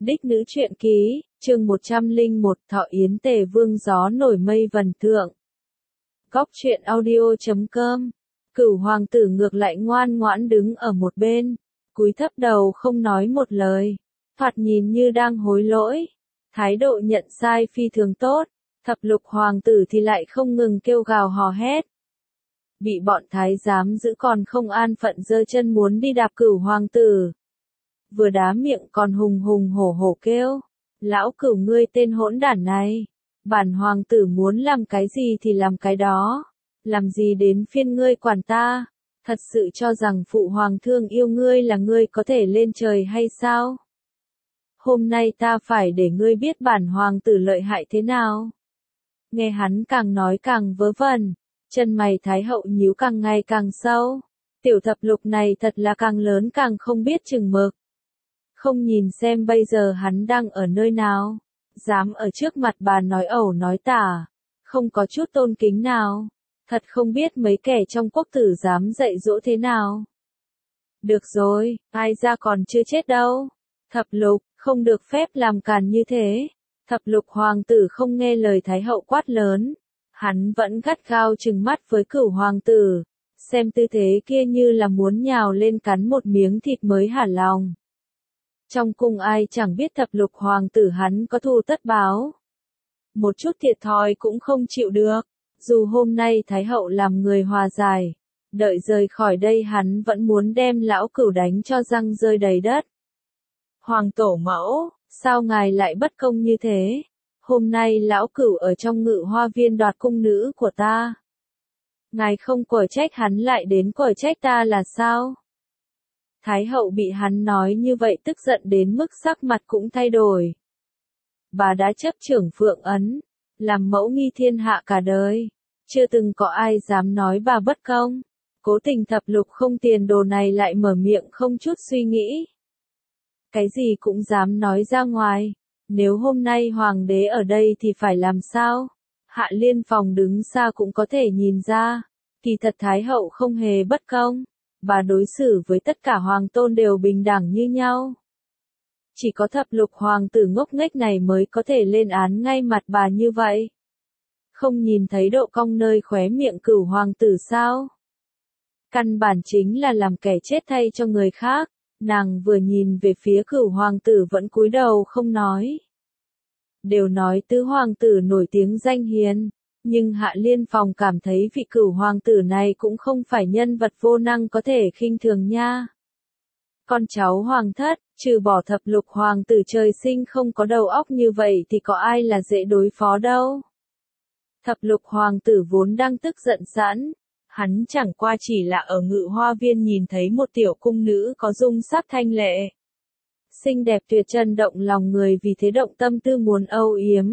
Đích nữ truyện ký, chương 101 Thọ Yến Tề Vương gió nổi mây vần thượng. Góc truyện audio.com. Cửu hoàng tử ngược lại ngoan ngoãn đứng ở một bên, cúi thấp đầu không nói một lời, thoạt nhìn như đang hối lỗi, thái độ nhận sai phi thường tốt. Thập lục hoàng tử thì lại không ngừng kêu gào hò hét. Bị bọn thái giám giữ còn không an phận giơ chân muốn đi đạp cửu hoàng tử. Vừa đá miệng còn hùng hùng hổ hổ kêu, lão cửu ngươi tên hỗn đản này, bản hoàng tử muốn làm cái gì thì làm cái đó, làm gì đến phiên ngươi quản ta, thật sự cho rằng phụ hoàng thương yêu ngươi là ngươi có thể lên trời hay sao? Hôm nay ta phải để ngươi biết bản hoàng tử lợi hại thế nào. Nghe hắn càng nói càng vớ vẩn, chân mày thái hậu nhíu càng ngày càng sâu, tiểu thập lục này thật là càng lớn càng không biết chừng mực. Không nhìn xem bây giờ hắn đang ở nơi nào, dám ở trước mặt bà nói ẩu nói tả, không có chút tôn kính nào, thật không biết mấy kẻ trong quốc tử dám dạy dỗ thế nào. Được rồi, ai ra còn chưa chết đâu. Thập lục, không được phép làm càn như thế. Thập lục hoàng tử không nghe lời thái hậu quát lớn, hắn vẫn gắt gao trừng mắt với cửu hoàng tử, xem tư thế kia như là muốn nhào lên cắn một miếng thịt mới hả lòng. Trong cung ai chẳng biết thập lục hoàng tử hắn có thù tất báo. Một chút thiệt thòi cũng không chịu được, dù hôm nay thái hậu làm người hòa giải, đợi rời khỏi đây hắn vẫn muốn đem lão cửu đánh cho răng rơi đầy đất. Hoàng tổ mẫu, sao ngài lại bất công như thế? Hôm nay lão cửu ở trong ngự hoa viên đoạt cung nữ của ta. Ngài không quở trách hắn lại đến quở trách ta là sao? Thái hậu bị hắn nói như vậy tức giận đến mức sắc mặt cũng thay đổi. Bà đã chấp trưởng Phượng Ấn, làm mẫu nghi thiên hạ cả đời, chưa từng có ai dám nói bà bất công. Cố tình thập lục không tiền đồ này lại mở miệng không chút suy nghĩ. Cái gì cũng dám nói ra ngoài, nếu hôm nay hoàng đế ở đây thì phải làm sao? Hạ Liên Phòng đứng xa cũng có thể nhìn ra, kỳ thật Thái hậu không hề bất công. Bà đối xử với tất cả hoàng tôn đều bình đẳng như nhau. Chỉ có thập lục hoàng tử ngốc nghếch này mới có thể lên án ngay mặt bà như vậy. Không nhìn thấy độ cong nơi khóe miệng cửu hoàng tử sao? Căn bản chính là làm kẻ chết thay cho người khác. Nàng vừa nhìn về phía cửu hoàng tử vẫn cúi đầu không nói. Đều nói tứ hoàng tử nổi tiếng danh hiền. Nhưng Hạ Liên Phòng cảm thấy vị cửu hoàng tử này cũng không phải nhân vật vô năng có thể khinh thường nha. Con cháu hoàng thất, trừ bỏ thập lục hoàng tử trời sinh không có đầu óc như vậy thì có ai là dễ đối phó đâu. Thập lục hoàng tử vốn đang tức giận sẵn, hắn chẳng qua chỉ là ở ngự hoa viên nhìn thấy một tiểu cung nữ có dung sắc thanh lệ. Xinh đẹp tuyệt trần động lòng người vì thế động tâm tư muốn âu yếm.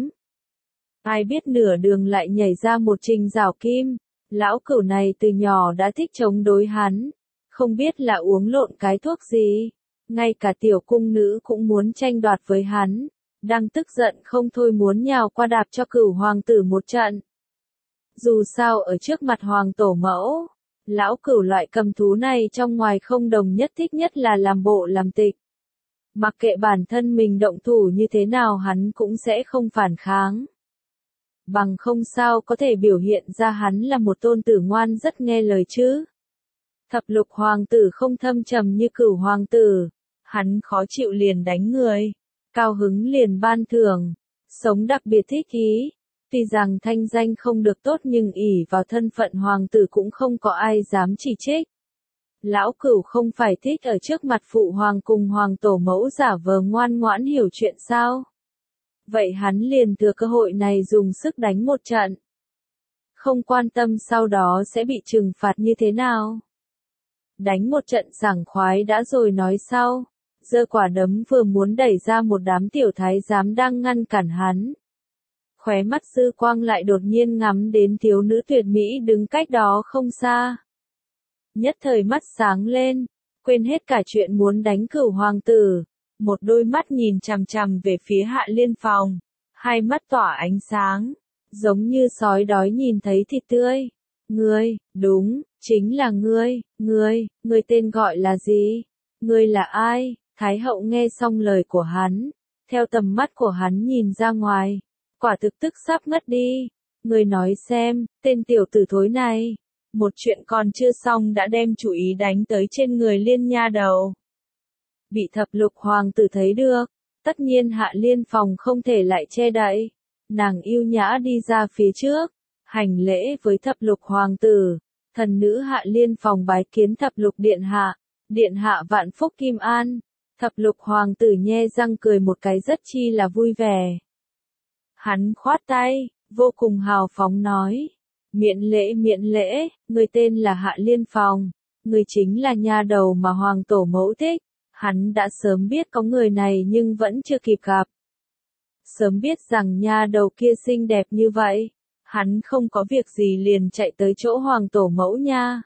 Ai biết nửa đường lại nhảy ra một Trình Giảo Kim, lão cửu này từ nhỏ đã thích chống đối hắn, không biết là uống lộn cái thuốc gì, ngay cả tiểu cung nữ cũng muốn tranh đoạt với hắn, đang tức giận không thôi muốn nhào qua đạp cho cửu hoàng tử một trận. Dù sao ở trước mặt hoàng tổ mẫu, lão cửu loại cầm thú này trong ngoài không đồng nhất thích nhất là làm bộ làm tịch. Mặc kệ bản thân mình động thủ như thế nào hắn cũng sẽ không phản kháng. Bằng không sao có thể biểu hiện ra hắn là một tôn tử ngoan rất nghe lời chứ. Thập lục hoàng tử không thâm trầm như cửu hoàng tử, hắn khó chịu liền đánh người, cao hứng liền ban thưởng, sống đặc biệt thích ý. Tuy rằng thanh danh không được tốt nhưng ỷ vào thân phận hoàng tử cũng không có ai dám chỉ trích. Lão cửu không phải thích ở trước mặt phụ hoàng cùng hoàng tổ mẫu giả vờ ngoan ngoãn hiểu chuyện sao? Vậy hắn liền thừa cơ hội này dùng sức đánh một trận. Không quan tâm sau đó sẽ bị trừng phạt như thế nào. Đánh một trận sảng khoái đã rồi nói sau. Giơ quả đấm vừa muốn đẩy ra một đám tiểu thái giám đang ngăn cản hắn. Khóe mắt dư quang lại đột nhiên ngắm đến thiếu nữ tuyệt mỹ đứng cách đó không xa. Nhất thời mắt sáng lên, quên hết cả chuyện muốn đánh cửu hoàng tử. Một đôi mắt nhìn chằm chằm về phía Hạ Liên Phòng, hai mắt tỏa ánh sáng, giống như sói đói nhìn thấy thịt tươi. Ngươi, đúng, chính là ngươi tên gọi là gì? Ngươi là ai? Thái hậu nghe xong lời của hắn, theo tầm mắt của hắn nhìn ra ngoài, quả thực tức sắp ngất đi. Người nói xem, tên tiểu tử thối này, một chuyện còn chưa xong đã đem chủ ý đánh tới trên người Liên nha đầu. Bị thập lục hoàng tử thấy được, tất nhiên Hạ Liên Phòng không thể lại che đậy. Nàng yêu nhã đi ra phía trước, hành lễ với thập lục hoàng tử. Thần nữ Hạ Liên Phòng bái kiến thập lục điện hạ vạn phúc kim an. Thập lục hoàng tử nhe răng cười một cái rất chi là vui vẻ. Hắn khoát tay, vô cùng hào phóng nói. Miễn lễ, người tên là Hạ Liên Phòng. Người chính là nha đầu mà hoàng tổ mẫu thích. Hắn đã sớm biết có người này nhưng vẫn chưa kịp gặp. Sớm biết rằng nha đầu kia xinh đẹp như vậy, hắn không có việc gì liền chạy tới chỗ hoàng tổ mẫu nha.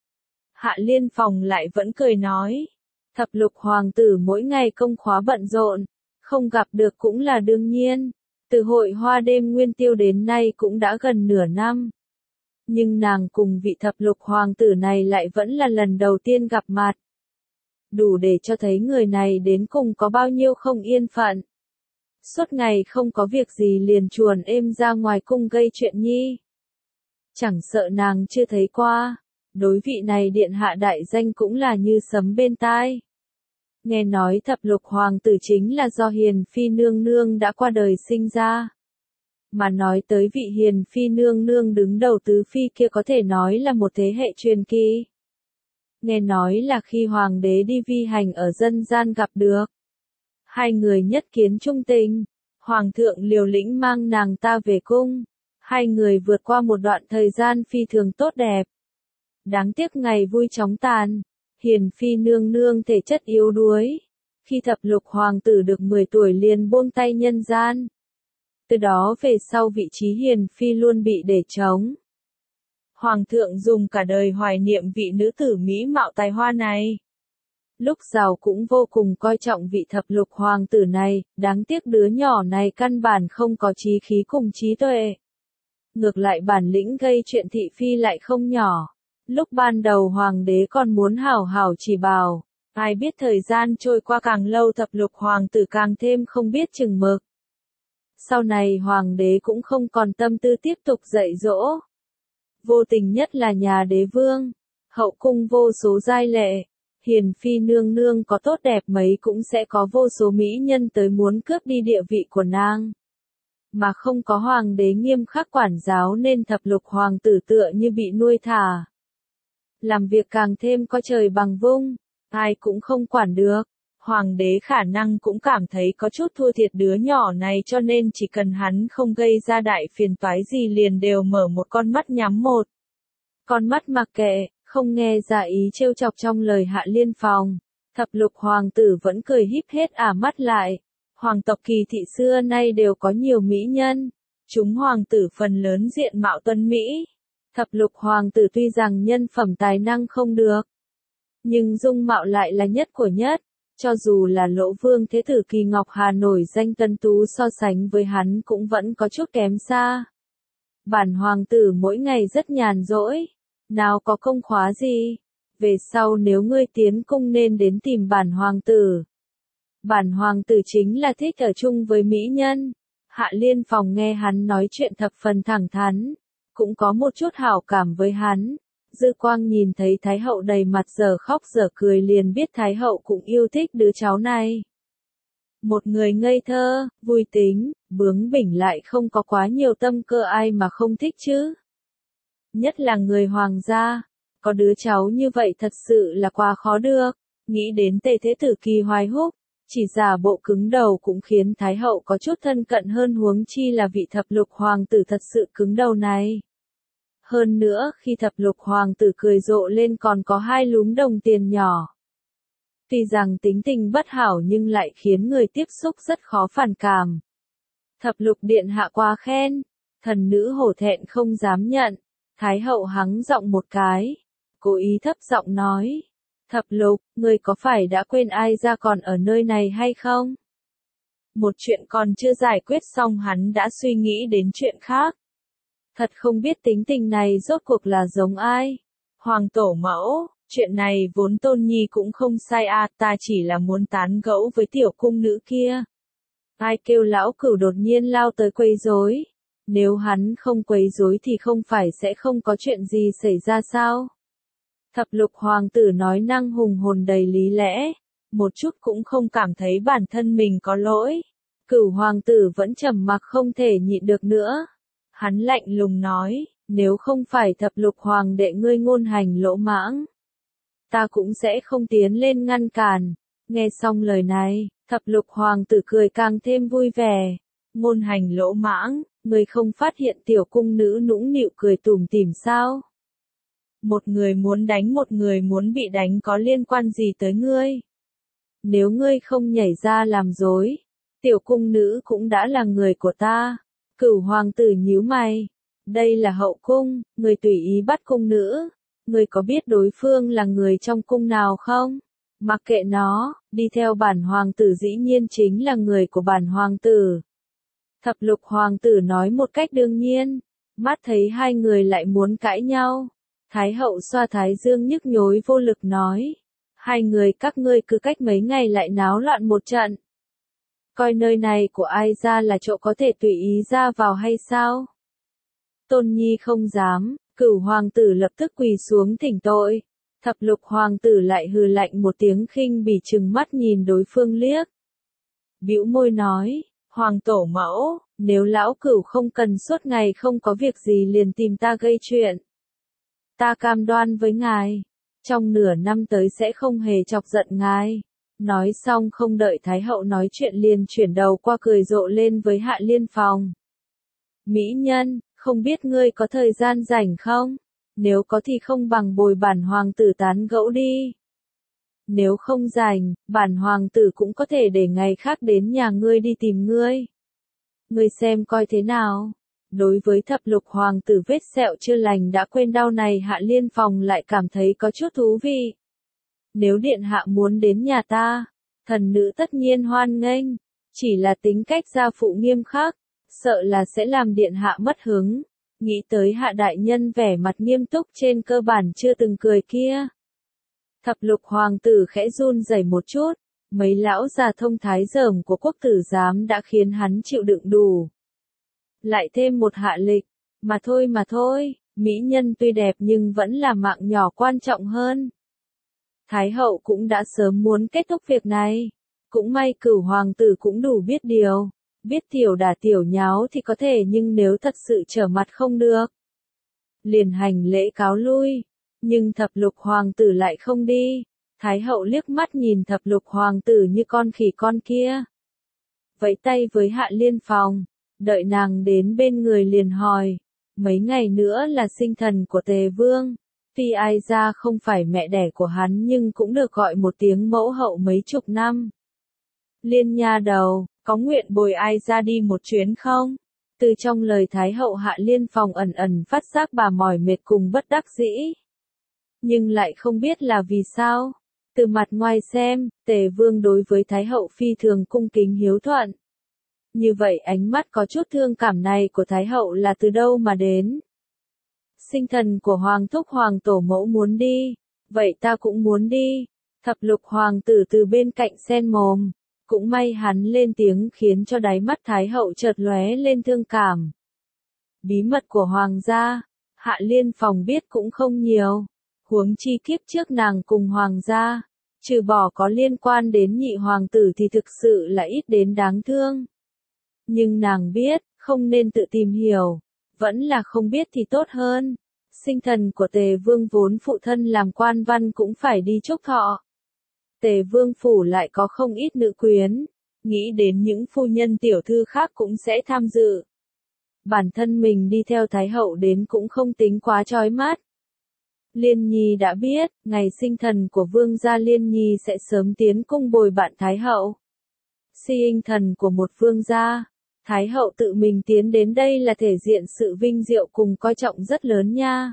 Hạ Liên Phòng lại vẫn cười nói. Thập lục hoàng tử mỗi ngày công khóa bận rộn, không gặp được cũng là đương nhiên. Từ hội hoa đêm nguyên tiêu đến nay cũng đã gần nửa năm. Nhưng nàng cùng vị thập lục hoàng tử này lại vẫn là lần đầu tiên gặp mặt. Đủ để cho thấy người này đến cùng có bao nhiêu không yên phận. Suốt ngày không có việc gì liền chuồn êm ra ngoài cung gây chuyện nhi. Chẳng sợ nàng chưa thấy qua, đối vị này điện hạ đại danh cũng là như sấm bên tai. Nghe nói thập lục hoàng tử chính là do Hiền Phi nương nương đã qua đời sinh ra. Mà nói tới vị Hiền Phi nương nương đứng đầu tứ phi kia có thể nói là một thế hệ truyền kỳ. Nghe nói là khi hoàng đế đi vi hành ở dân gian gặp được. Hai người nhất kiến trung tình, hoàng thượng liều lĩnh mang nàng ta về cung. Hai người vượt qua một đoạn thời gian phi thường tốt đẹp. Đáng tiếc ngày vui chóng tàn, Hiền Phi nương nương thể chất yếu đuối. Khi thập lục hoàng tử được 10 tuổi liền buông tay nhân gian. Từ đó về sau vị trí Hiền Phi luôn bị để trống. Hoàng thượng dùng cả đời hoài niệm vị nữ tử mỹ mạo tài hoa này. Lúc giàu cũng vô cùng coi trọng vị thập lục hoàng tử này, đáng tiếc đứa nhỏ này căn bản không có trí khí cùng trí tuệ. Ngược lại bản lĩnh gây chuyện thị phi lại không nhỏ. Lúc ban đầu hoàng đế còn muốn hảo hảo chỉ bảo, ai biết thời gian trôi qua càng lâu thập lục hoàng tử càng thêm không biết chừng mực. Sau này hoàng đế cũng không còn tâm tư tiếp tục dạy dỗ. Vô tình nhất là nhà đế vương, hậu cung vô số giai lệ, Hiền Phi nương nương có tốt đẹp mấy cũng sẽ có vô số mỹ nhân tới muốn cướp đi địa vị của nàng. Mà không có hoàng đế nghiêm khắc quản giáo nên thập lục hoàng tử tựa như bị nuôi thả. Làm việc càng thêm có trời bằng vung, ai cũng không quản được. Hoàng đế khả năng cũng cảm thấy có chút thua thiệt đứa nhỏ này cho nên chỉ cần hắn không gây ra đại phiền toái gì liền đều mở một con mắt nhắm một. Con mắt mặc kệ, không nghe ra ý trêu chọc trong lời Hạ Liên Phòng. Thập lục hoàng tử vẫn cười híp hết mắt lại. Hoàng tộc Kỳ thị xưa nay đều có nhiều mỹ nhân. Chúng hoàng tử phần lớn diện mạo tuấn mỹ. Thập lục hoàng tử tuy rằng nhân phẩm tài năng không được, nhưng dung mạo lại là nhất của nhất. Cho dù là Lỗ Vương Thế tử Kỳ Ngọc Hà nổi danh tân tú so sánh với hắn cũng vẫn có chút kém xa. Bản hoàng tử mỗi ngày rất nhàn rỗi, nào có công khóa gì. Về sau nếu ngươi tiến cung nên đến tìm bản hoàng tử. Bản hoàng tử chính là thích ở chung với mỹ nhân. Hạ Liên Phòng nghe hắn nói chuyện thập phần thẳng thắn, cũng có một chút hảo cảm với hắn. Dư Quang nhìn thấy Thái hậu đầy mặt dở khóc dở cười liền biết Thái hậu cũng yêu thích đứa cháu này. Một người ngây thơ, vui tính, bướng bỉnh lại không có quá nhiều tâm cơ ai mà không thích chứ. Nhất là người hoàng gia, có đứa cháu như vậy thật sự là quá khó được. Nghĩ đến Tề Thế tử Kỳ Hoài Húc, chỉ giả bộ cứng đầu cũng khiến Thái hậu có chút thân cận hơn huống chi là vị thập lục hoàng tử thật sự cứng đầu này. Hơn nữa khi thập lục hoàng tử cười rộ lên còn có 2 lúm đồng tiền nhỏ. Tuy rằng tính tình bất hảo nhưng lại khiến người tiếp xúc rất khó phản cảm. Thập lục điện hạ quá khen, thần nữ hổ thẹn không dám nhận. Thái hậu hắng giọng một cái, cố ý thấp giọng nói. Thập lục, ngươi có phải đã quên ai ra còn ở nơi này hay không? Một chuyện còn chưa giải quyết xong hắn đã suy nghĩ đến chuyện khác. Thật không biết tính tình này rốt cuộc là giống ai. Hoàng tổ mẫu, chuyện này vốn Tôn Nhi cũng không sai ta chỉ là muốn tán gẫu với tiểu cung nữ kia. Ai kêu lão cửu đột nhiên lao tới quấy rối? Nếu hắn không quấy rối thì không phải sẽ không có chuyện gì xảy ra sao? Thập lục hoàng tử nói năng hùng hồn đầy lý lẽ, một chút cũng không cảm thấy bản thân mình có lỗi. Cửu hoàng tử vẫn trầm mặc không thể nhịn được nữa. Hắn lạnh lùng nói, nếu không phải thập lục hoàng đệ ngươi ngôn hành lỗ mãng, ta cũng sẽ không tiến lên ngăn cản. Nghe xong lời này, thập lục hoàng tử cười càng thêm vui vẻ. Ngôn hành lỗ mãng, ngươi không phát hiện tiểu cung nữ nũng nịu cười tủm tỉm sao? Một người muốn đánh một người muốn bị đánh có liên quan gì tới ngươi? Nếu ngươi không nhảy ra làm dối, tiểu cung nữ cũng đã là người của ta. Cửu hoàng tử nhíu mày. Đây là hậu cung, ngươi tùy ý bắt cung nữ. Ngươi có biết đối phương là người trong cung nào không? Mặc kệ nó, đi theo bản hoàng tử dĩ nhiên chính là người của bản hoàng tử. Thập lục hoàng tử nói một cách đương nhiên. Mắt thấy hai người lại muốn cãi nhau. Thái hậu xoa thái dương nhức nhối vô lực nói. Hai người các ngươi cứ cách mấy ngày lại náo loạn một trận. Coi nơi này của ai ra là chỗ có thể tùy ý ra vào hay sao? Tôn Nhi không dám, cửu hoàng tử lập tức quỳ xuống thỉnh tội. Thập lục hoàng tử lại hừ lạnh một tiếng khinh bỉ trừng mắt nhìn đối phương liếc. Bĩu môi nói, hoàng tổ mẫu, nếu lão cửu không cần suốt ngày không có việc gì liền tìm ta gây chuyện. Ta cam đoan với ngài, trong nửa năm tới sẽ không hề chọc giận ngài. Nói xong không đợi Thái hậu nói chuyện liền chuyển đầu qua cười rộ lên với Hạ Liên Phong. Mỹ nhân, không biết ngươi có thời gian rảnh không? Nếu có thì không bằng bồi bản hoàng tử tán gẫu đi. Nếu không rảnh, bản hoàng tử cũng có thể để ngày khác đến nhà ngươi đi tìm ngươi. Ngươi xem coi thế nào? Đối với thập lục hoàng tử vết sẹo chưa lành đã quên đau này Hạ Liên Phong lại cảm thấy có chút thú vị. Nếu điện hạ muốn đến nhà ta, thần nữ tất nhiên hoan nghênh, chỉ là tính cách gia phụ nghiêm khắc, sợ là sẽ làm điện hạ mất hứng. Nghĩ tới Hạ đại nhân vẻ mặt nghiêm túc trên cơ bản chưa từng cười kia. Thập lục hoàng tử khẽ run rẩy một chút, mấy lão già thông thái dởm của quốc tử giám đã khiến hắn chịu đựng đủ. Lại thêm một hạ lịch, mà thôi, mỹ nhân tuy đẹp nhưng vẫn là mạng nhỏ quan trọng hơn. Thái hậu cũng đã sớm muốn kết thúc việc này. Cũng may cửu hoàng tử cũng đủ biết điều. Biết tiểu đả tiểu nháo thì có thể nhưng nếu thật sự trở mặt không được. Liền hành lễ cáo lui. Nhưng thập lục hoàng tử lại không đi. Thái hậu liếc mắt nhìn thập lục hoàng tử như con khỉ con kia. Vẫy tay với Hạ Liên Phong. Đợi nàng đến bên người liền hỏi. Mấy ngày nữa là sinh thần của Tề Vương. Tuy ai ra không phải mẹ đẻ của hắn nhưng cũng được gọi một tiếng mẫu hậu mấy chục năm. Liên nha đầu, có nguyện bồi ai ra đi một chuyến không? Từ trong lời Thái hậu Hạ Liên Phong ẩn ẩn phát giác bà mỏi mệt cùng bất đắc dĩ. Nhưng lại không biết là vì sao. Từ mặt ngoài xem, Tề Vương đối với Thái hậu phi thường cung kính hiếu thuận. Như vậy ánh mắt có chút thương cảm này của Thái hậu là từ đâu mà đến? Sinh thần của Hoàng thúc Hoàng tổ mẫu muốn đi, vậy ta cũng muốn đi. Thập lục hoàng tử từ bên cạnh sen mồm, cũng may hắn lên tiếng khiến cho đáy mắt Thái hậu chợt lóe lên thương cảm. Bí mật của Hoàng gia, Hạ Liên Phong biết cũng không nhiều, huống chi kiếp trước nàng cùng Hoàng gia, trừ bỏ có liên quan đến nhị hoàng tử thì thực sự là ít đến đáng thương. Nhưng nàng biết, không nên tự tìm hiểu. Vẫn là không biết thì tốt hơn. Sinh thần của Tề Vương vốn phụ thân làm quan văn cũng phải đi chúc thọ. Tề Vương phủ lại có không ít nữ quyến. Nghĩ đến những phu nhân tiểu thư khác cũng sẽ tham dự. Bản thân mình đi theo Thái hậu đến cũng không tính quá chói mắt. Liên Nhi đã biết, ngày sinh thần của Vương gia Liên Nhi sẽ sớm tiến cung bồi bạn Thái hậu. Sinh thần của một vương gia. Thái hậu tự mình tiến đến đây là thể diện sự vinh diệu cùng coi trọng rất lớn nha.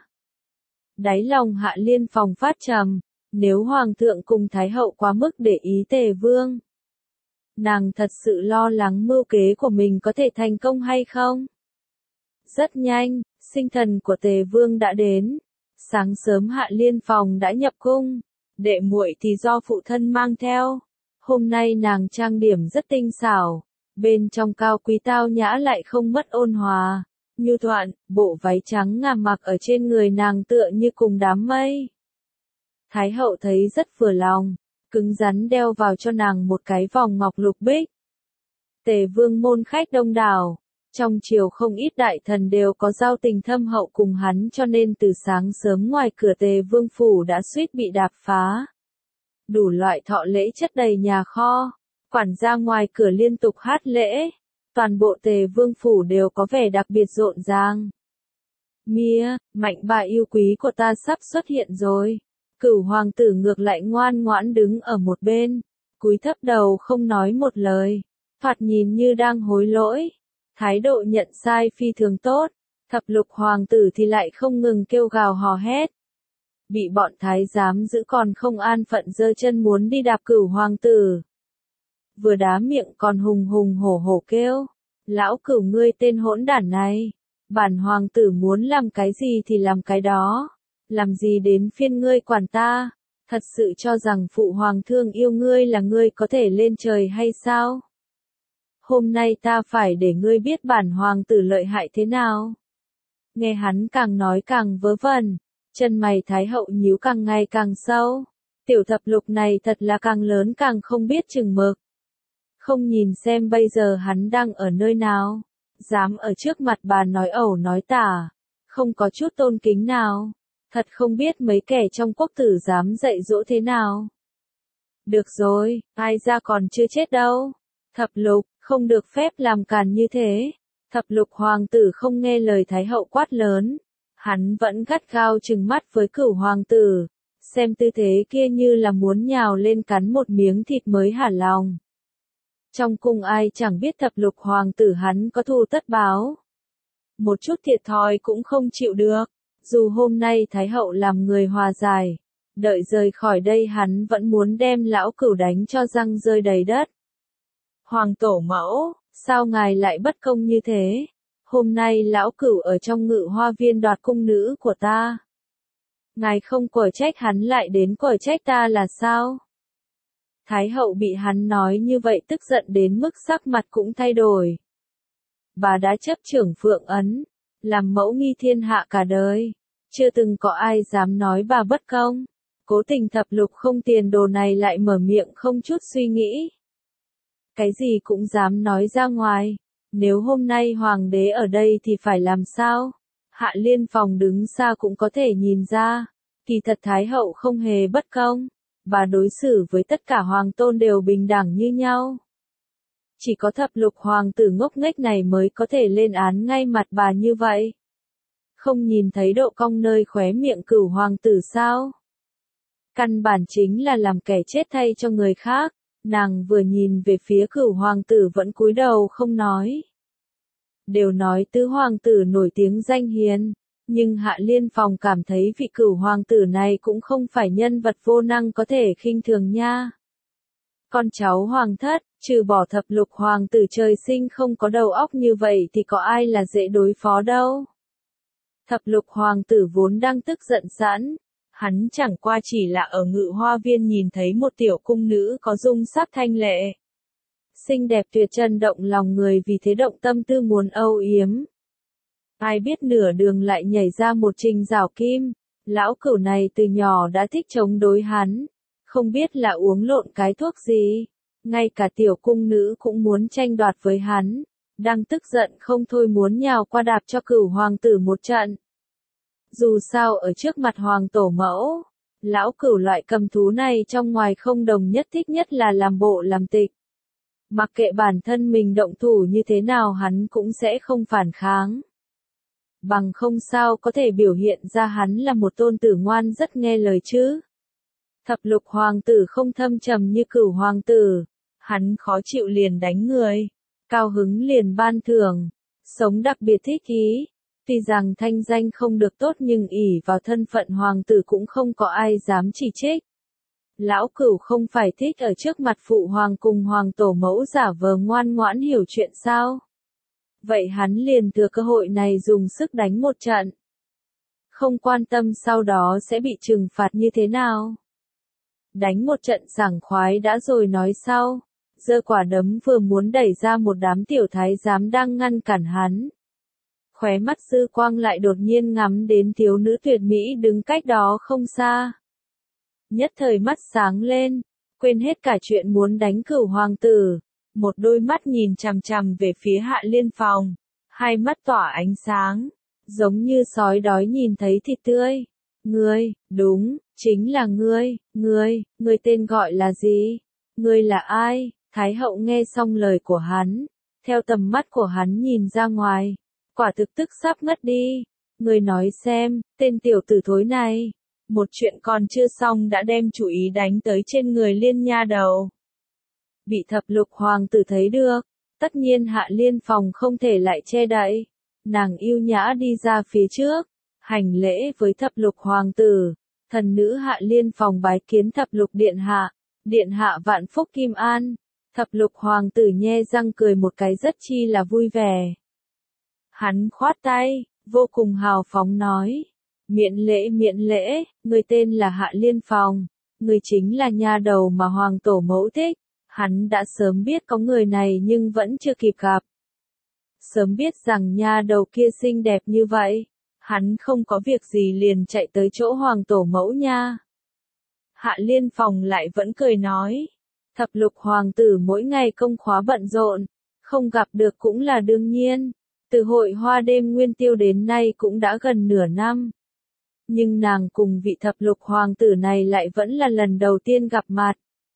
Đáy lòng Hạ Liên Phong phát trầm, nếu Hoàng thượng cùng Thái hậu quá mức để ý Tề Vương. Nàng thật sự lo lắng mưu kế của mình có thể thành công hay không? Rất nhanh, sinh thần của Tề Vương đã đến. Sáng sớm Hạ Liên Phong đã nhập cung, đệ muội thì do phụ thân mang theo. Hôm nay nàng trang điểm rất tinh xảo. Bên trong cao quý tao nhã lại không mất ôn hòa, nhu thuận, bộ váy trắng ngà mặc ở trên người nàng tựa như cùng đám mây. Thái hậu thấy rất vừa lòng, cứng rắn đeo vào cho nàng một cái vòng ngọc lục bích. Tề vương môn khách đông đảo, trong triều không ít đại thần đều có giao tình thâm hậu cùng hắn cho nên từ sáng sớm ngoài cửa Tề vương phủ đã suýt bị đạp phá. Đủ loại thọ lễ chất đầy nhà kho, quản gia ngoài cửa liên tục hát lễ, toàn bộ Tề vương phủ đều có vẻ đặc biệt rộn ràng. Mia, mạnh bà yêu quý của ta sắp xuất hiện rồi. Cửu hoàng tử ngược lại ngoan ngoãn đứng ở một bên, cúi thấp đầu không nói một lời, thoạt nhìn như đang hối lỗi, thái độ nhận sai phi thường tốt. Thập lục hoàng tử thì lại không ngừng kêu gào hò hét. Bị bọn thái giám giữ còn không an phận giơ chân muốn đi đạp Cửu hoàng tử. Vừa đá miệng còn hùng hùng hổ hổ kêu, lão Cửu ngươi tên hỗn đản này, bản hoàng tử muốn làm cái gì thì làm cái đó. Làm gì đến phiên ngươi quản ta, thật sự cho rằng phụ hoàng thương yêu ngươi là ngươi có thể lên trời hay sao? Hôm nay ta phải để ngươi biết bản hoàng tử lợi hại thế nào. Nghe hắn càng nói càng vớ vẩn, chân mày thái hậu nhíu càng ngày càng sâu. Tiểu thập lục này thật là càng lớn càng không biết chừng mực. Không nhìn xem bây giờ hắn đang ở nơi nào, dám ở trước mặt bà nói ẩu nói tả, không có chút tôn kính nào. Thật không biết mấy kẻ trong quốc tử dám dạy dỗ thế nào. Được rồi, ai ra còn chưa chết đâu. Thập lục, không được phép làm càn như thế. Thập lục hoàng tử không nghe lời thái hậu quát lớn. Hắn vẫn gắt gao trừng mắt với Cửu hoàng tử. Xem tư thế kia như là muốn nhào lên cắn một miếng thịt mới hả lòng. Trong cung ai chẳng biết thập lục hoàng tử hắn có thù tất báo. Một chút thiệt thòi cũng không chịu được. Dù hôm nay Thái hậu làm người hòa giải, đợi rời khỏi đây hắn vẫn muốn đem lão Cửu đánh cho răng rơi đầy đất. Hoàng tổ mẫu, sao ngài lại bất công như thế? Hôm nay lão Cửu ở trong Ngự Hoa viên đoạt cung nữ của ta. Ngài không quở trách hắn lại đến quở trách ta là sao? Thái hậu bị hắn nói như vậy tức giận đến mức sắc mặt cũng thay đổi. Bà đã chấp trưởng Phượng Ấn, làm mẫu nghi thiên hạ cả đời, chưa từng có ai dám nói bà bất công. Cố Tình thập lục không tiền đồ này lại mở miệng không chút suy nghĩ. Cái gì cũng dám nói ra ngoài, nếu hôm nay hoàng đế ở đây thì phải làm sao? Hạ Liên Phòng đứng xa cũng có thể nhìn ra, kỳ thật Thái hậu không hề bất công, bà đối xử với tất cả hoàng tôn đều bình đẳng như nhau. Chỉ có thập lục hoàng tử ngốc nghếch này mới có thể lên án ngay mặt bà như vậy. Không nhìn thấy độ cong nơi khóe miệng Cửu hoàng tử sao? Căn bản chính là làm kẻ chết thay cho người khác. Nàng vừa nhìn về phía Cửu hoàng tử vẫn cúi đầu không nói. Đều nói tứ hoàng tử nổi tiếng danh hiền, nhưng Hạ Liên Phòng cảm thấy vị Cửu hoàng tử này cũng không phải nhân vật vô năng có thể khinh thường nha. Con cháu hoàng thất, trừ bỏ thập lục hoàng tử trời sinh không có đầu óc như vậy thì có ai là dễ đối phó đâu. Thập lục hoàng tử vốn đang tức giận sẵn, hắn chẳng qua chỉ là ở Ngự Hoa viên nhìn thấy một tiểu cung nữ có dung sắc thanh lệ. Xinh đẹp tuyệt trần động lòng người vì thế động tâm tư muốn âu yếm. Ai biết nửa đường lại nhảy ra một Trình Giảo Kim, lão Cửu này từ nhỏ đã thích chống đối hắn, không biết là uống lộn cái thuốc gì, ngay cả tiểu cung nữ cũng muốn tranh đoạt với hắn, đang tức giận không thôi muốn nhào qua đạp cho Cửu hoàng tử một trận. Dù sao ở trước mặt hoàng tổ mẫu, lão Cửu loại cầm thú này trong ngoài không đồng nhất thích nhất là làm bộ làm tịch. Mặc kệ bản thân mình động thủ như thế nào hắn cũng sẽ không phản kháng. Bằng không sao có thể biểu hiện ra hắn là một tôn tử ngoan rất nghe lời chứ. Thập lục hoàng tử không thâm trầm như Cửu hoàng tử, hắn khó chịu liền đánh người, cao hứng liền ban thưởng, sống đặc biệt thích ý. Tuy rằng thanh danh không được tốt nhưng ỷ vào thân phận hoàng tử cũng không có ai dám chỉ trích. Lão Cửu không phải thích ở trước mặt phụ hoàng cùng hoàng tổ mẫu giả vờ ngoan ngoãn hiểu chuyện sao? Vậy hắn liền thừa cơ hội này dùng sức đánh một trận. Không quan tâm sau đó sẽ bị trừng phạt như thế nào. Đánh một trận sảng khoái đã rồi nói sau. giơ quả đấm vừa muốn đẩy ra một đám tiểu thái giám đang ngăn cản hắn. Khóe mắt dư quang lại đột nhiên ngắm đến thiếu nữ tuyệt mỹ đứng cách đó không xa. Nhất thời mắt sáng lên, quên hết cả chuyện muốn đánh Cửu hoàng tử, một đôi mắt nhìn chằm chằm về phía Hạ Liên Phong, hai mắt tỏa ánh sáng, giống như sói đói nhìn thấy thịt tươi. Ngươi, đúng, chính là ngươi tên gọi là gì? Ngươi là ai? Thái hậu nghe xong lời của hắn, theo tầm mắt của hắn nhìn ra ngoài, quả thực tức sắp ngất đi. Ngươi nói xem, tên tiểu tử thối này, một chuyện còn chưa xong đã đem chủ ý đánh tới trên người Liên nha đầu. Bị Thập Lục hoàng tử thấy được, tất nhiên Hạ Liên Phong không thể lại che đậy. Nàng yêu nhã đi ra phía trước, hành lễ với Thập Lục hoàng tử. Thần nữ Hạ Liên Phong bái kiến Thập Lục điện hạ vạn phúc kim an. Thập Lục hoàng tử nhe răng cười một cái rất chi là vui vẻ. Hắn khoát tay, vô cùng hào phóng nói, miễn lễ, người tên là Hạ Liên Phong, người chính là nha đầu mà hoàng tổ mẫu thích. Hắn đã sớm biết có người này nhưng vẫn chưa kịp gặp. Sớm biết rằng nha đầu kia xinh đẹp như vậy, hắn không có việc gì liền chạy tới chỗ hoàng tổ mẫu nha. Hạ Liên Phong lại vẫn cười nói, Thập Lục hoàng tử mỗi ngày công khóa bận rộn, không gặp được cũng là đương nhiên. Từ hội hoa đêm nguyên tiêu đến nay cũng đã gần nửa năm. Nhưng nàng cùng vị Thập Lục hoàng tử này lại vẫn là lần đầu tiên gặp mặt.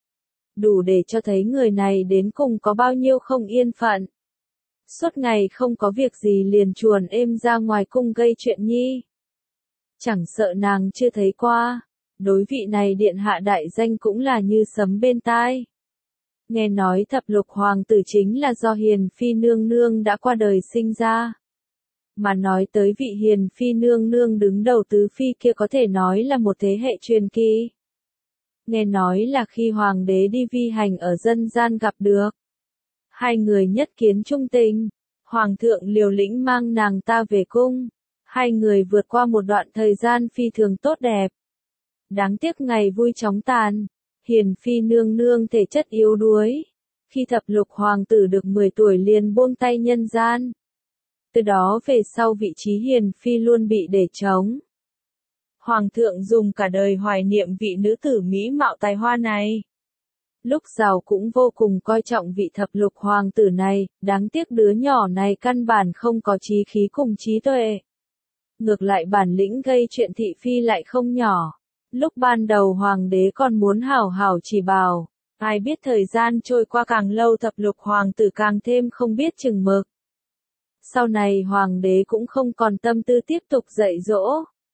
Đủ để cho thấy người này đến cùng có bao nhiêu không yên phận. Suốt ngày không có việc gì liền chuồn êm ra ngoài cung gây chuyện nhi. Chẳng sợ nàng chưa thấy qua, đối vị này điện hạ đại danh cũng là như sấm bên tai. Nghe nói Thập Lục hoàng tử chính là do Hiền Phi nương nương đã qua đời sinh ra. Mà nói tới vị Hiền Phi nương nương đứng đầu tứ phi kia có thể nói là một thế hệ truyền kỳ. Nghe nói là khi hoàng đế đi vi hành ở dân gian gặp được. Hai người nhất kiến trung tình, hoàng thượng liều lĩnh mang nàng ta về cung. Hai người vượt qua một đoạn thời gian phi thường tốt đẹp. Đáng tiếc ngày vui chóng tàn, Hiền Phi nương nương thể chất yếu đuối. Khi Thập Lục hoàng tử được 10 tuổi liền buông tay nhân gian. Từ đó về sau vị trí Hiền Phi luôn bị để trống. Hoàng thượng dùng cả đời hoài niệm vị nữ tử mỹ mạo tài hoa này. Lúc giàu cũng vô cùng coi trọng vị Thập Lục hoàng tử này, đáng tiếc đứa nhỏ này căn bản không có chí khí cùng trí tuệ. Ngược lại bản lĩnh gây chuyện thị phi lại không nhỏ. Lúc ban đầu hoàng đế còn muốn hảo hảo chỉ bảo, ai biết thời gian trôi qua càng lâu Thập Lục hoàng tử càng thêm không biết chừng mực. Sau này hoàng đế cũng không còn tâm tư tiếp tục dạy dỗ.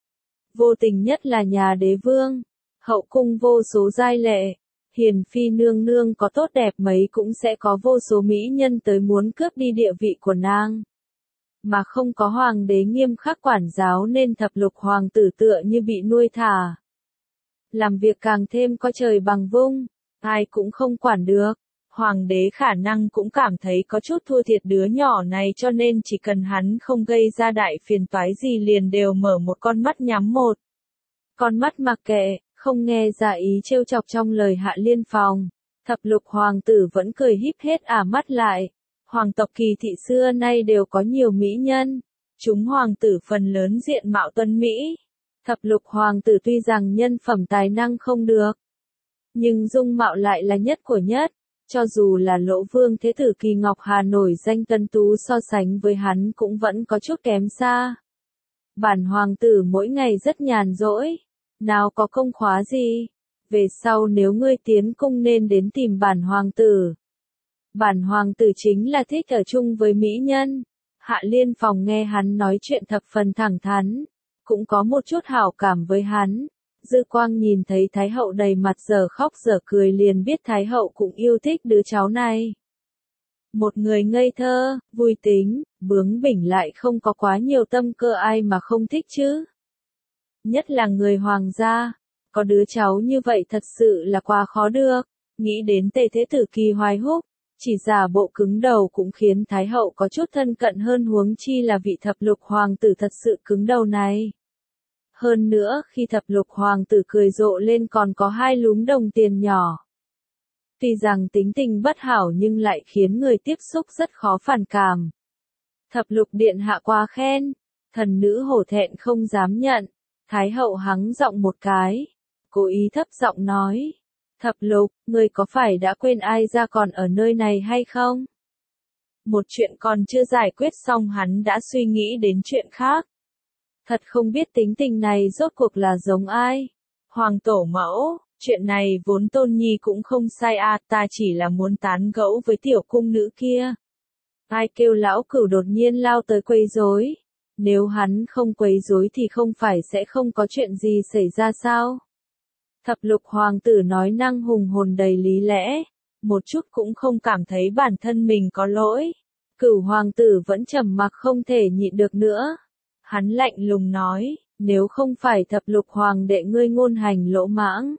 Vô tình nhất là nhà đế vương, hậu cung vô số giai lệ, Hiền Phi nương nương có tốt đẹp mấy cũng sẽ có vô số mỹ nhân tới muốn cướp đi địa vị của nàng. Mà không có hoàng đế nghiêm khắc quản giáo nên Thập Lục hoàng tử tựa như bị nuôi thả. Làm việc càng thêm có trời bằng vung, ai cũng không quản được. Hoàng đế khả năng cũng cảm thấy có chút thua thiệt đứa nhỏ này cho nên chỉ cần hắn không gây ra đại phiền toái gì liền đều mở một con mắt nhắm một. Con mắt mặc kệ, không nghe ra ý trêu chọc trong lời Hạ Liên Phong. Thập Lục hoàng tử vẫn cười híp hết mắt lại. Hoàng tộc Kỳ thị xưa nay đều có nhiều mỹ nhân. Chúng hoàng tử phần lớn diện mạo tuấn mỹ. Thập Lục hoàng tử tuy rằng nhân phẩm tài năng không được, nhưng dung mạo lại là nhất của nhất. Cho dù là Lỗ Vương Thế tử Kỳ Ngọc Hà nổi danh tân tú so sánh với hắn cũng vẫn có chút kém xa. Bản hoàng tử mỗi ngày rất nhàn rỗi, nào có công khóa gì. Về sau nếu ngươi tiến cung nên đến tìm bản hoàng tử. Bản hoàng tử chính là thích ở chung với mỹ nhân. Hạ Liên Phong nghe hắn nói chuyện thập phần thẳng thắn, cũng có một chút hảo cảm với hắn. Dư Quang nhìn thấy Thái hậu đầy mặt giờ khóc giờ cười liền biết Thái hậu cũng yêu thích đứa cháu này. Một người ngây thơ, vui tính, bướng bỉnh lại không có quá nhiều tâm cơ ai mà không thích chứ. Nhất là người hoàng gia, có đứa cháu như vậy thật sự là quá khó được. Nghĩ đến Tề Thế tử Kỳ Hoài Húc, chỉ giả bộ cứng đầu cũng khiến Thái hậu có chút thân cận hơn huống chi là vị Thập Lục hoàng tử thật sự cứng đầu này. Hơn nữa khi Thập Lục hoàng tử cười rộ lên còn có 2 lúm đồng tiền nhỏ. Tuy rằng tính tình bất hảo nhưng lại khiến người tiếp xúc rất khó phản cảm. Thập lục điện hạ quá khen, thần nữ hổ thẹn không dám nhận. Thái hậu hắng giọng một cái, cố ý thấp giọng nói. Thập lục, ngươi có phải đã quên ai ra còn ở nơi này hay không? Một chuyện còn chưa giải quyết xong hắn đã suy nghĩ đến chuyện khác. Thật không biết tính tình này rốt cuộc là giống ai. Hoàng tổ mẫu, chuyện này vốn Tôn Nhi cũng không sai à, ta chỉ là muốn tán gẫu với tiểu cung nữ kia. Ai kêu lão cửu đột nhiên lao tới quấy rối? Nếu hắn không quấy rối thì không phải sẽ không có chuyện gì xảy ra sao? Thập lục hoàng tử nói năng hùng hồn đầy lý lẽ, một chút cũng không cảm thấy bản thân mình có lỗi. Cửu hoàng tử vẫn trầm mặc không thể nhịn được nữa. Hắn lạnh lùng nói, nếu không phải thập lục hoàng đệ ngươi ngôn hành lỗ mãng,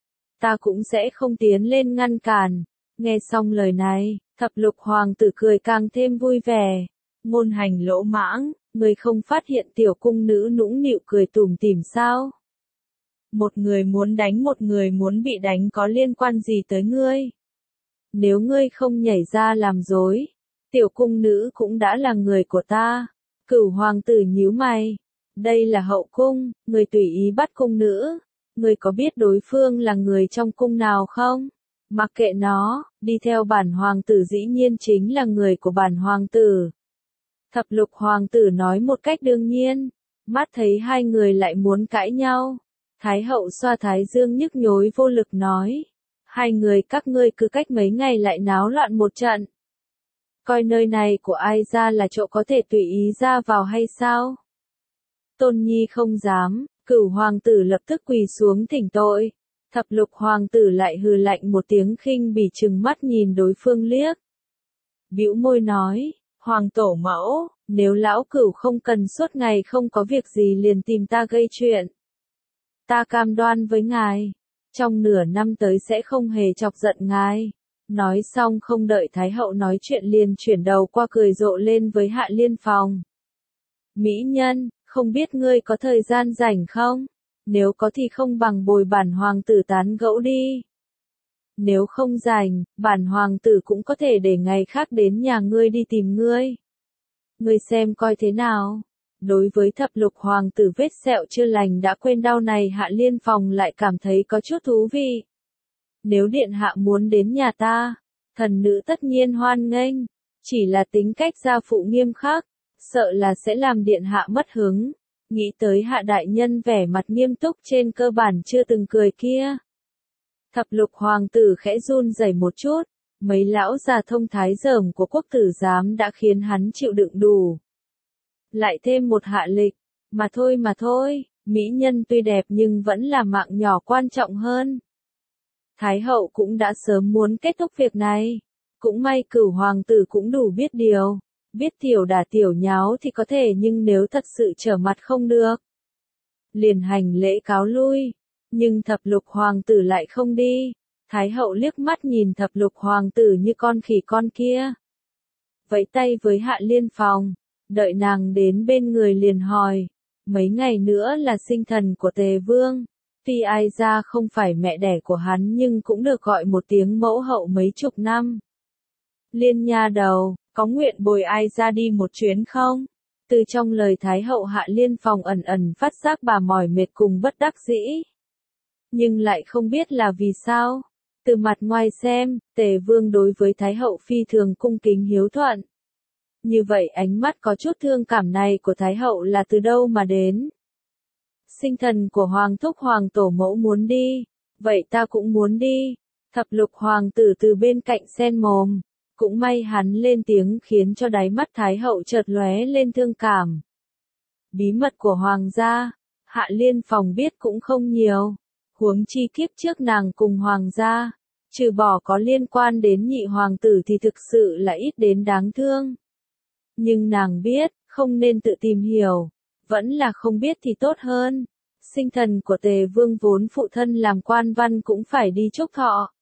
ta cũng sẽ không tiến lên ngăn cản. Nghe xong lời này, thập lục hoàng tử cười càng thêm vui vẻ. Ngôn hành lỗ mãng, ngươi không phát hiện tiểu cung nữ nũng nịu cười tủm tỉm sao? Một người muốn đánh một người muốn bị đánh có liên quan gì tới ngươi? Nếu ngươi không nhảy ra làm dối, tiểu cung nữ cũng đã là người của ta. Cửu hoàng tử nhíu mày. Đây là hậu cung, ngươi tùy ý bắt cung nữ. Ngươi có biết đối phương là người trong cung nào không? Mặc kệ nó, đi theo bản hoàng tử dĩ nhiên chính là người của bản hoàng tử. Thập lục hoàng tử nói một cách đương nhiên. Mắt thấy hai người lại muốn cãi nhau. Thái hậu xoa thái dương nhức nhối vô lực nói. Hai người các ngươi cứ cách mấy ngày lại náo loạn một trận. Coi nơi này của ai ra là chỗ có thể tùy ý ra vào hay sao? Tôn Nhi không dám, cửu hoàng tử lập tức quỳ xuống thỉnh tội. Thập lục hoàng tử lại hừ lạnh một tiếng khinh bỉ trừng mắt nhìn đối phương liếc. Bĩu môi nói, hoàng tổ mẫu, nếu lão cửu không cần suốt ngày không có việc gì liền tìm ta gây chuyện. Ta cam đoan với ngài, trong nửa năm tới sẽ không hề chọc giận ngài. Nói xong không đợi Thái hậu nói chuyện liền chuyển đầu qua cười rộ lên với Hạ Liên Phong. Mỹ nhân, không biết ngươi có thời gian rảnh không? Nếu có thì không bằng bồi bản hoàng tử tán gẫu đi. Nếu không rảnh, bản hoàng tử cũng có thể để ngày khác đến nhà ngươi đi tìm ngươi. Ngươi xem coi thế nào. Đối với thập lục hoàng tử vết sẹo chưa lành đã quên đau này Hạ Liên Phong lại cảm thấy có chút thú vị. Nếu điện hạ muốn đến nhà ta, thần nữ tất nhiên hoan nghênh, chỉ là tính cách gia phụ nghiêm khắc, sợ là sẽ làm điện hạ mất hứng. Nghĩ tới Hạ đại nhân vẻ mặt nghiêm túc trên cơ bản chưa từng cười kia. Thập lục hoàng tử khẽ run rẩy một chút, mấy lão già thông thái dởm của quốc tử giám đã khiến hắn chịu đựng đủ. Lại thêm một hạ lịch, mà thôi, mỹ nhân tuy đẹp nhưng vẫn là mạng nhỏ quan trọng hơn. Thái hậu cũng đã sớm muốn kết thúc việc này. Cũng may cửu hoàng tử cũng đủ biết điều. Biết tiểu đả tiểu nháo thì có thể nhưng nếu thật sự trở mặt không được. Liền hành lễ cáo lui. Nhưng thập lục hoàng tử lại không đi. Thái hậu liếc mắt nhìn thập lục hoàng tử như con khỉ con kia. Vẫy tay với Hạ Liên Phong. Đợi nàng đến bên người liền hỏi. Mấy ngày nữa là sinh thần của Tề Vương. Tuy ai ra không phải mẹ đẻ của hắn nhưng cũng được gọi một tiếng mẫu hậu mấy chục năm. Liên nha đầu, có nguyện bồi ai ra đi một chuyến không? Từ trong lời Thái hậu Hạ Liên Phong ẩn ẩn phát giác bà mỏi mệt cùng bất đắc dĩ. Nhưng lại không biết là vì sao. Từ mặt ngoài xem, Tề Vương đối với Thái hậu phi thường cung kính hiếu thuận. Như vậy ánh mắt có chút thương cảm này của Thái hậu là từ đâu mà đến? Sinh thần của Hoàng thúc Hoàng tổ mẫu muốn đi, vậy ta cũng muốn đi. Thập lục hoàng tử từ bên cạnh sen mồm, cũng may hắn lên tiếng khiến cho đáy mắt Thái hậu chợt lóe lên thương cảm. Bí mật của Hoàng gia, Hạ Liên Phong biết cũng không nhiều, huống chi kiếp trước nàng cùng Hoàng gia, trừ bỏ có liên quan đến nhị hoàng tử thì thực sự là ít đến đáng thương. Nhưng nàng biết, không nên tự tìm hiểu, vẫn là không biết thì tốt hơn. Sinh thần của Tề Vương vốn phụ thân làm quan văn cũng phải đi chúc thọ.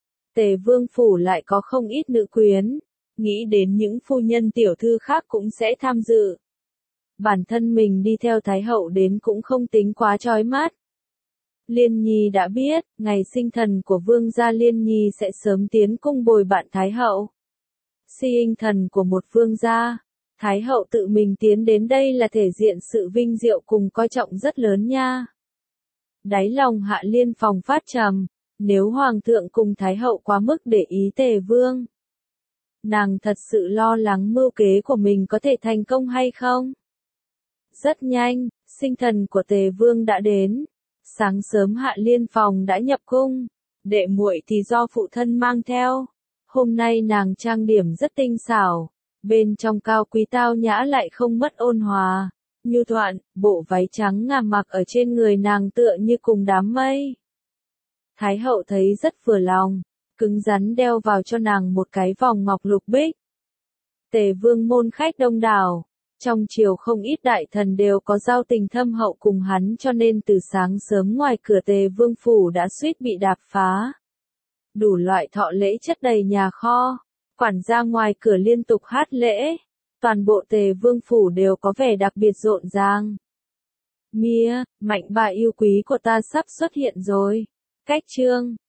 Tề Vương phủ lại có không ít nữ quyến, nghĩ đến những phu nhân tiểu thư khác cũng sẽ tham dự. Bản thân mình đi theo Thái hậu đến cũng không tính quá chói mắt. Liên Nhi đã biết, ngày sinh thần của vương gia Liên Nhi sẽ sớm tiến cung bồi bạn Thái hậu. Sinh thần của một vương gia, Thái hậu tự mình tiến đến đây là thể diện sự vinh diệu cùng coi trọng rất lớn nha. Đáy lòng Hạ Liên Phong phát trầm, nếu hoàng thượng cùng Thái hậu quá mức để ý Tề Vương, nàng thật sự lo lắng mưu kế của mình có thể thành công hay không. Rất nhanh, sinh thần của Tề Vương đã đến. Sáng sớm Hạ Liên Phong đã nhập cung, đệ muội thì do phụ thân mang theo. Hôm nay nàng trang điểm rất tinh xảo, bên trong cao quý tao nhã lại không mất ôn hòa, nhu thuận, bộ váy trắng ngà mặc ở trên người nàng tựa như cùng đám mây. Thái hậu thấy rất vừa lòng, cứng rắn đeo vào cho nàng một cái vòng ngọc lục bích. Tề Vương môn khách đông đảo. Trong triều không ít đại thần đều có giao tình thâm hậu cùng hắn cho nên từ sáng sớm ngoài cửa Tề Vương phủ đã suýt bị đạp phá. Đủ loại thọ lễ chất đầy nhà kho, quản gia ngoài cửa liên tục hát lễ, toàn bộ Tề Vương phủ đều có vẻ đặc biệt rộn ràng. Mía, mạnh bà yêu quý của ta sắp xuất hiện rồi. Cách chương